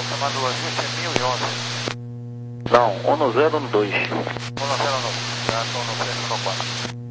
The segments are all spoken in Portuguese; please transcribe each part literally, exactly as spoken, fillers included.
Chamado Angústia mil e onze. Não, um no zero no dois. um no zero no, já estou no três no quatro.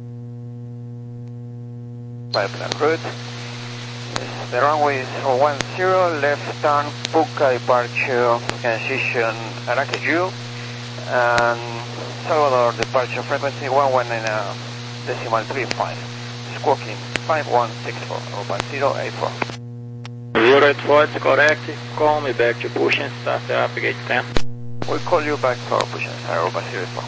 Pipeline route. Yes, the runway is one zero, left turn, Puka departure, transition Aracaju, and Salvador departure frequency one one nine uh, decimal three five. Squawking five one six four, over zero eight four. zero eight four is correct. Call me back to push and start the up gate ten. We'll call you back for push and start over zero eight four.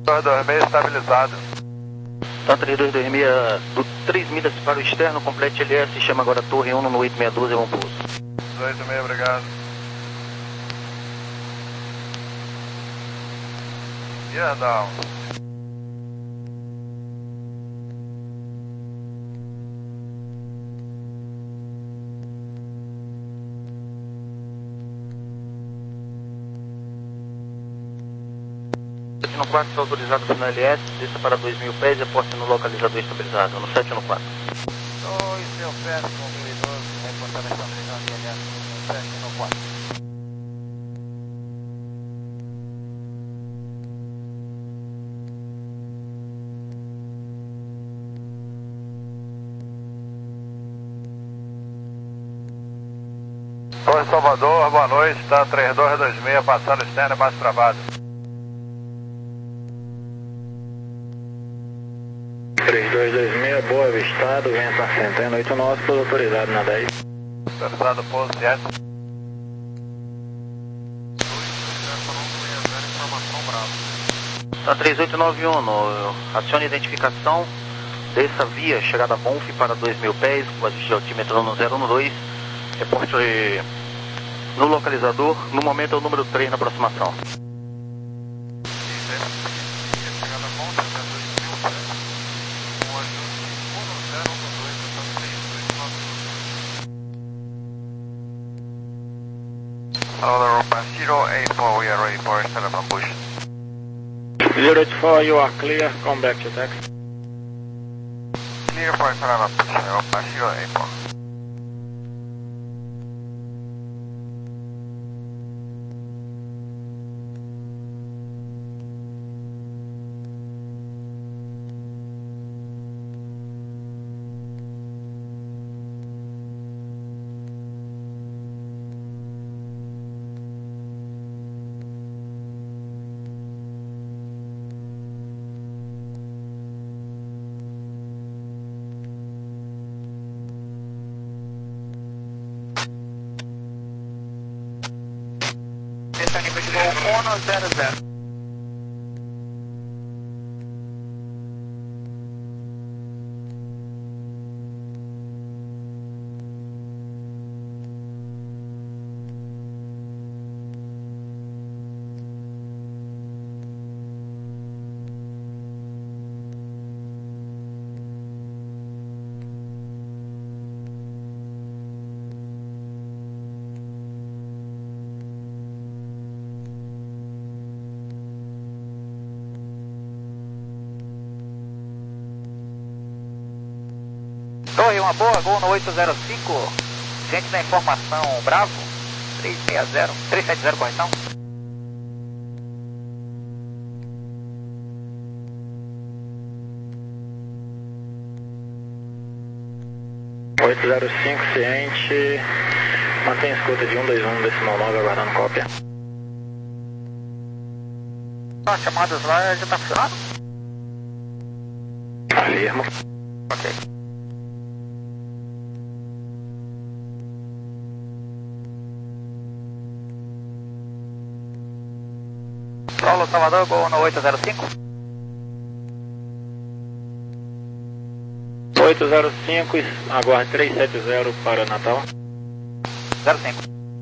dois dois seis estabilizado. Tá, três dois dois seis, do três milhas para o externo, complete L S, chama agora Torre um no oito seis um, vamos pouso. oito seis, obrigado. Yeah, down. sete no quatro, está autorizado no L S, desça para dois mil pés e aposte no localizador estabilizado, no sete no quatro. dois mil pés com mil e doze, reportando a estabilização de L S no sete no quatro. Torre Salvador, boa noite, está três dois dois seis, passando externo e mais travado. três dois dois seis, boa avistado, vento assentando, oito nove, pouso autorizado na dez. Autorizado, pouso, yes. Tá, três oito nove um, no, acione identificação, desça via, chegada a Bonf para dois mil pés, com ajuste de altímetro no zero um dois, reporte no localizador, no momento é o número três na aproximação. Hello, zero eight four, we are ready for telephone push. zero eight four, you are clear, come back to taxi. Clear for telephone push, Europa zero eight four. Esse é o nível de voo um zero zero. Torre, uma boa, gol no oito zero cinco. Gente da informação, Bravo, três seis zero, três sete zero, correção? oito zero cinco, ciente, mantém escuta de um dois um, decimal nove, aguardando cópia. As chamadas lá já tá funcionando? Afirmo. Ok. Solo Salvador, gol no oito zero cinco. oito zero cinco, aguarde três sete zero para Natal. zero cinco.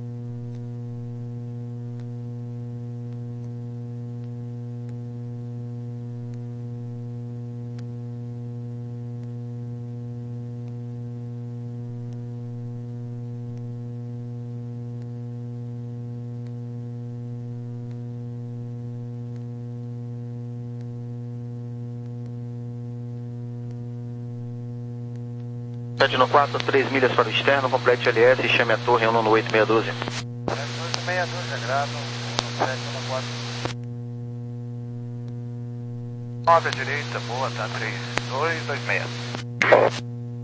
sete no quatro, três milhas para o externo, complete L S e chame a torre um no oito seis um doze. oito seis doze, grado, um sete um quatro. nove à direita, boa, tá três dois dois seis.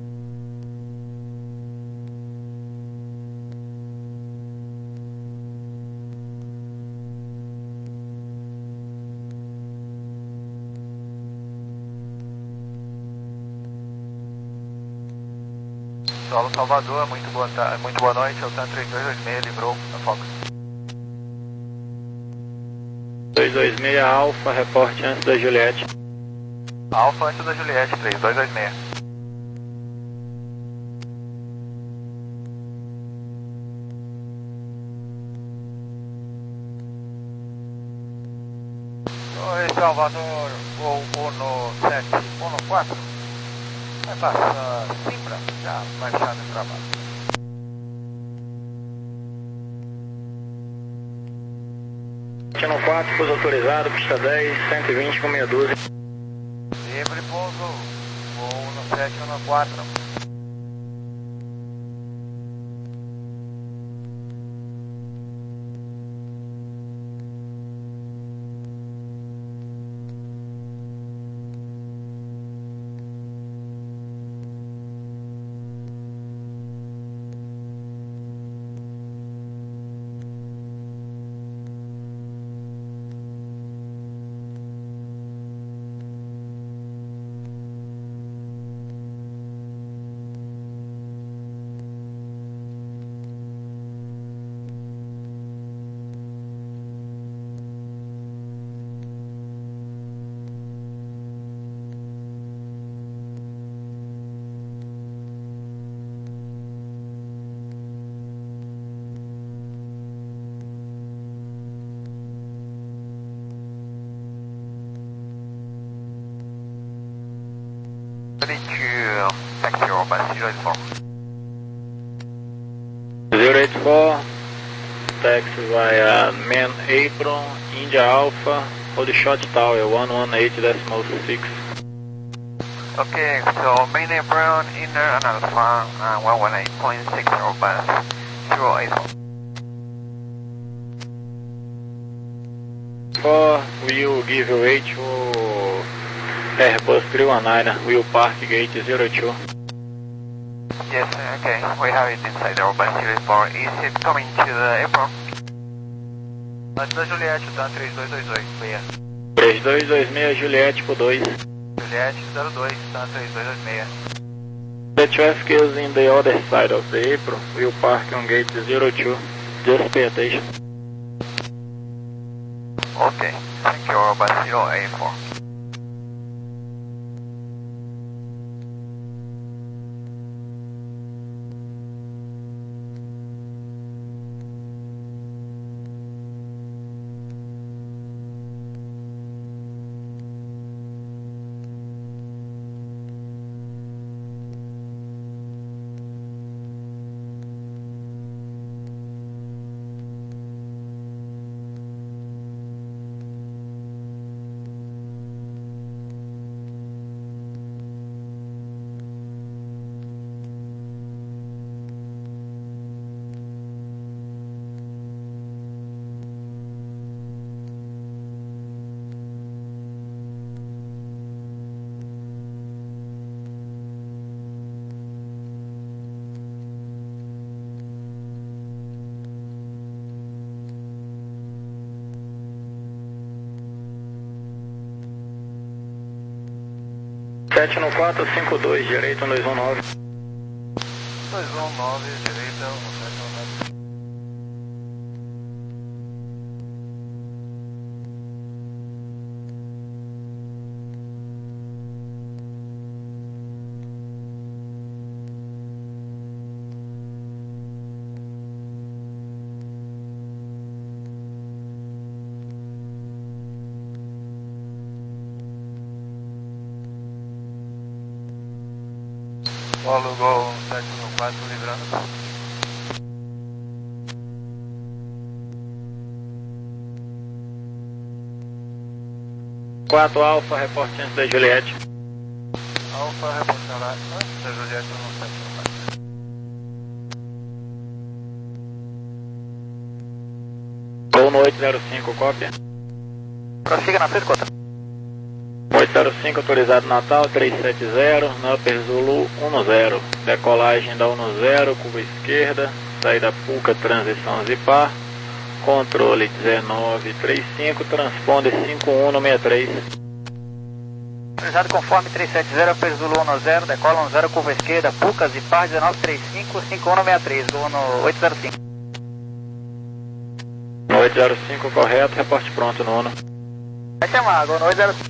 Solo Salvador, muito boa, ta... muito boa noite, Altan três dois dois seis, livrou a Fox. dois dois seis Alfa, reporte antes da Juliette. Alfa antes da Juliette, três dois dois seis. Oi, Salvador, voo Uno sete Uno quatro. Vai passar Simbra, já baixado em trabalho. Uno quatro, pouso autorizado, pista dez, cento e vinte com meia dúzia. Livre pouso, voo Uno sete Uno quatro. Ready to taxi over zero eight four. zero eight four, taxi via Man Apron, India Alpha, hold short tower one one eight decimal six. Okay, so main apron, inner and alpha, uh, one one eight point six over zero eight four. four, we will give you way to Airbus three one nine, we will park gate zero two. Yes, okay, we have it inside the Airbus zero eight four. Is it coming to the apron? Antes da Juliette, tá? três dois dois seis. três dois dois seis, Juliette por dois. Juliette zero dois, tá? três dois dois seis. The traffic is in the other side of the apron, we will park on gate zero two. Just pay attention. Okay, thank you, Airbus zero eight four. sete um quatro cinco dois, direito dois um nove. dois um nove, direita, um sete um nove. Polo Gol sete um quatro, livrando. quatro Alfa, reporte antes da Juliette. Alfa, reportando lá, antes da Juliette no sete um quatro. Gol no oito zero cinco, cópia. Prossiga na frente, conta. oito zero cinco, autorizado Natal, três sete zero, Number Zulu um zero. Decolagem da um zero, curva esquerda, saída Puca, transição Zipar. Controle dezenove trinta e cinco, transponder cinco um sessenta e três. Autorizado conforme três sete zero, Number Zulu um zero, decola um zero, curva esquerda, Puca, Zipar, dezenove trinta e cinco, cinco um sessenta e três, gol no oito zero cinco. oito zero cinco, correto, reporte pronto no ONU. Vai chamar, agora nós era...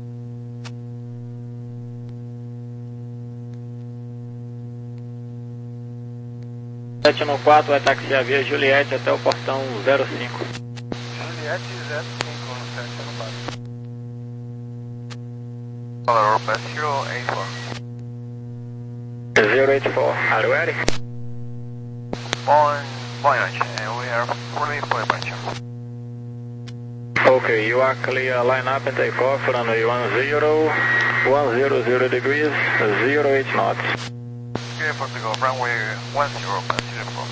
sete no quatro vai taxiar via Juliette até o portão zero cinco. Juliette zero cinco no sete no quatro. Color Europa zero eight four. zero eight four, are you ready? Boa, boa noite, we are fully for departure. Okay, you are clear, line up and take off, runway one zero, one zero zero degrees, zero eight knots. Clear for to go, runway one zero, zero four.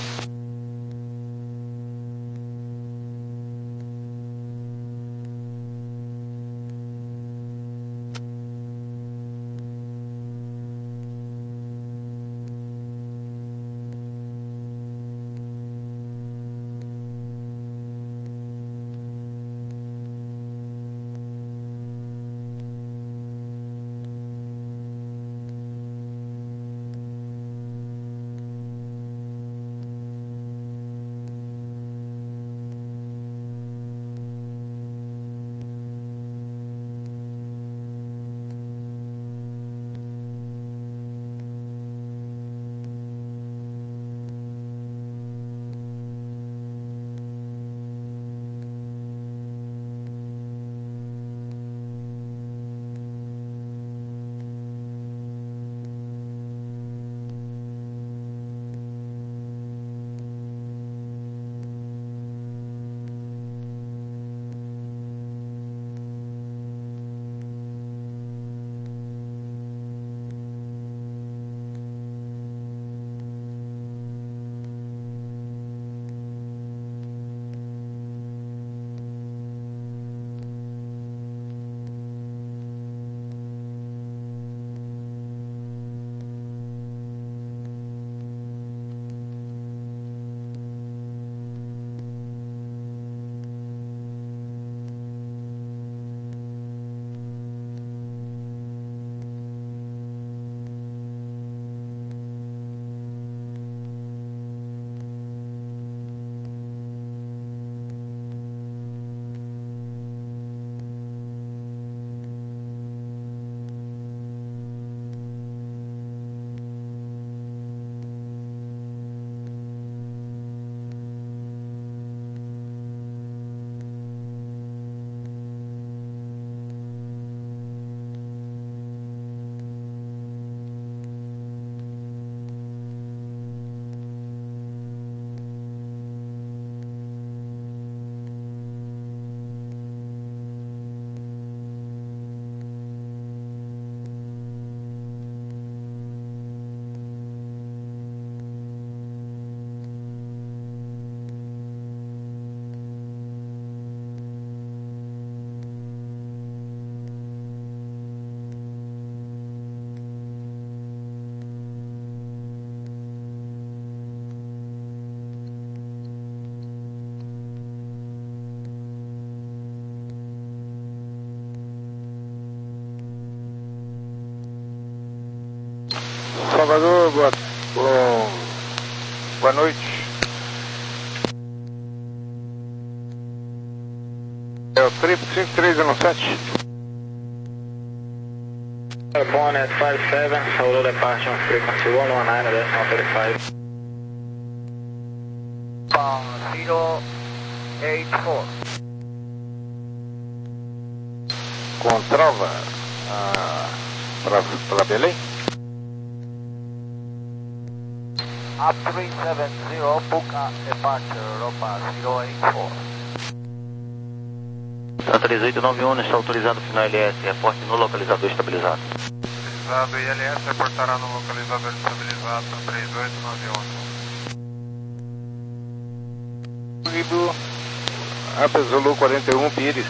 Salvador, boa, boa, boa noite. É o trip cinco três um sete. Bonnet five seven, solo departure on frequency one one nine, decimal thirty-five. zero eight four. Com trova ah, para Belém. Up three seven zero, Puka departure, Europa zero eight four. três oito nove um, está autorizado final L S, reporte no localizador estabilizado. Estabilizado, I L S reportará no localizador estabilizado, três oito nove um. Seguido, Alfa Zulu quarenta e um, Pires.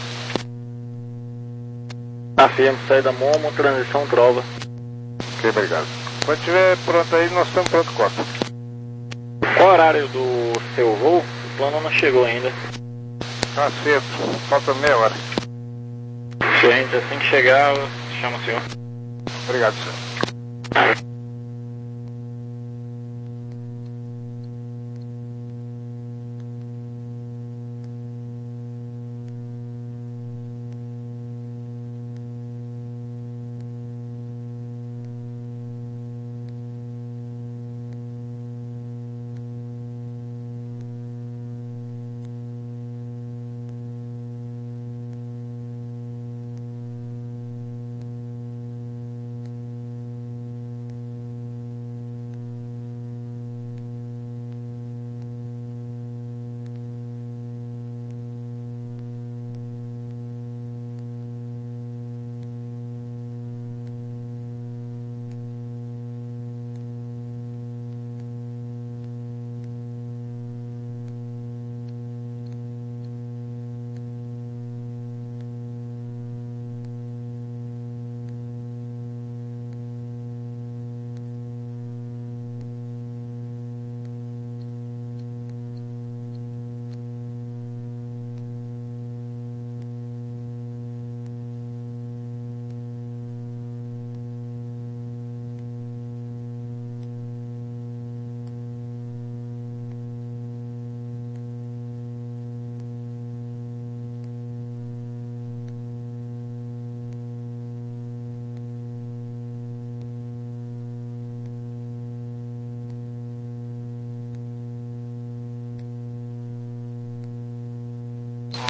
Afirmo, saída Momo, transição Trova. Ok, obrigado. Quando estiver pronto aí, nós estamos pronto, Costa. Qual o horário do seu voo? O plano não chegou ainda. Tá cedo, falta meia hora. Gente, assim que chegar, eu chamo o senhor. Obrigado, senhor.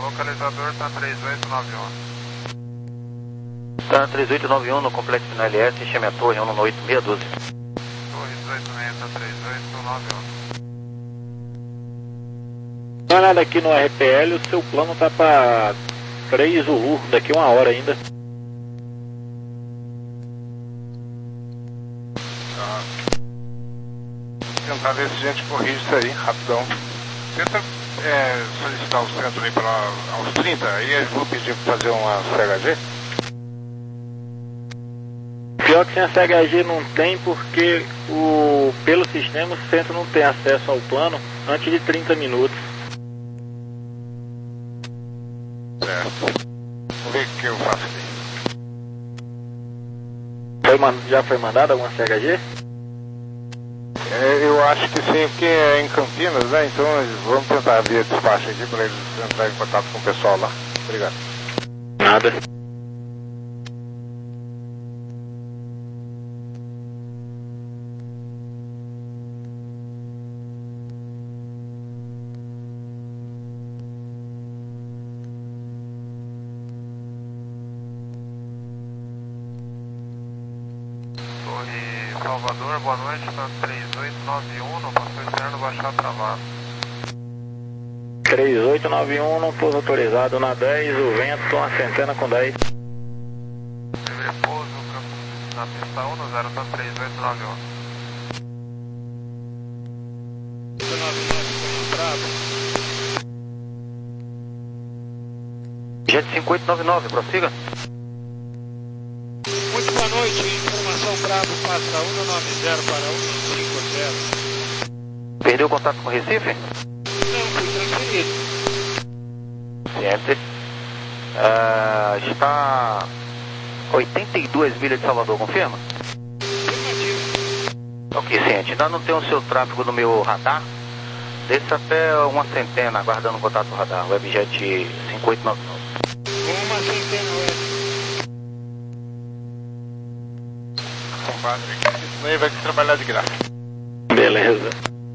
Localizador tá três oito nove um. Tá três oito nove um no complexo no L S, chame a torre um oito seis um dois. Torre dezoito seis tá três oito nove um. Dá uma olhada aqui no R P L, o seu plano tá para três Zulu, daqui uma hora ainda. Tá. Tentar ver se a gente corrige isso aí, rapidão. Tenta é, solicitar o centro aí para aos trinta, aí eu vou pedir para fazer uma C H G. Pior que sem a C H G não tem, porque o, pelo sistema o centro não tem acesso ao plano antes de trinta minutos. Certo. Vamos ver o que eu faço aqui. Foi, já foi mandado alguma C H G? É, eu acho que sim, porque é em Campinas, né? Então vamos tentar via despacho aqui para eles entrarem em contato com o pessoal lá. Obrigado. Nada. Salvador, boa noite, tá três oito nove um, não passou esperando baixar travado. três oito nove um, não pouso autorizado na dez, o vento uma centena com dez. Livre pouso, na pista um no zero, tá três oito nove um. Jet cinco oito nove nove, prossiga. Muito boa noite, informação Bravo passa um nove zero para um cinco zero. Perdeu o contato com o Recife? Não, fui transferido. Ciente. Uh, está oitenta e duas milhas de Salvador, confirma? Afirmativo. Ok, ciente. Ainda não tem o seu tráfego no meu radar. Desça até uma centena, aguardando o contato do radar. Webjet cinco oito nove nove. Uma centena, web. Compadre, isso aí vai trabalhar de graça. Beleza.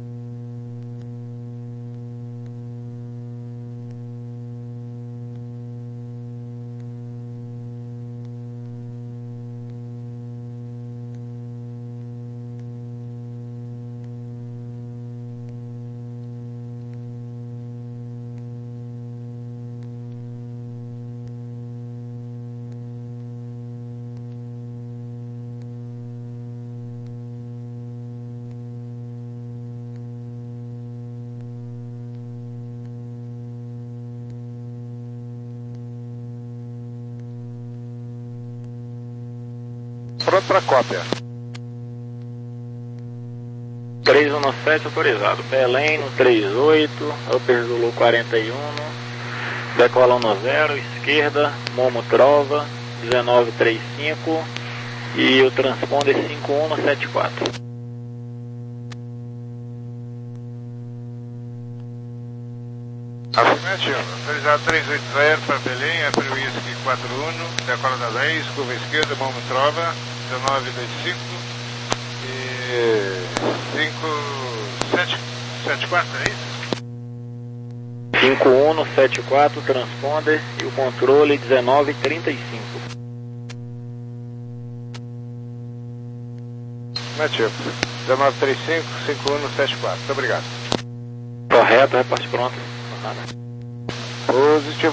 Pronto para cópia. três um sete autorizado. Belém no três oito, Upper Zulu quarenta e um, decola um zero, esquerda, Momo Trova, dezenove trinta e cinco e o transponder cinco um sete quatro. Afirmativo. Autorizado três oito zero para Belém, Upper Whisky quatro um, decola da dez, curva esquerda, Momo Trova, dezenove vinte e cinco e cinco sete quatro, é isso? cinco um sete quatro, transponder e o controle dezenove trinta e cinco. Afirmativo. dezenove trinta e cinco, cinco um sete quatro. Muito obrigado. Correto, reporte pronto. Nada. Positivo.